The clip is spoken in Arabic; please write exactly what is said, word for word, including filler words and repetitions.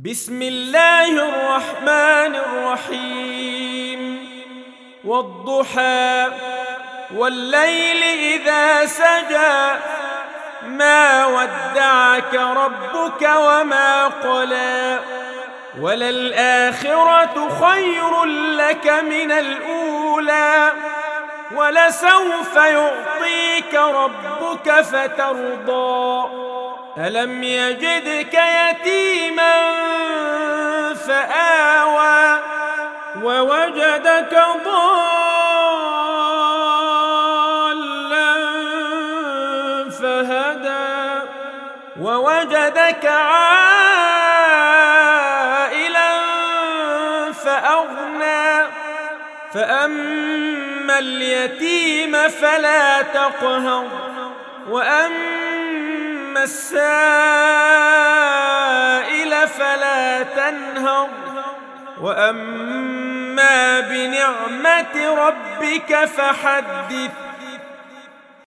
بسم الله الرحمن الرحيم والضحى والليل إذا سجى ما ودعك ربك وما قلى وللآخرة خير لك من الأولى ولسوف يعطيك ربك فترضى ألم يجدك يتيما فآوى ووجدك ضالا فهدى ووجدك عائلا فأغنى فأما اليتيم فلا تقهر وأما السائل فلا تنهر وأما بنعمة ربك فحدث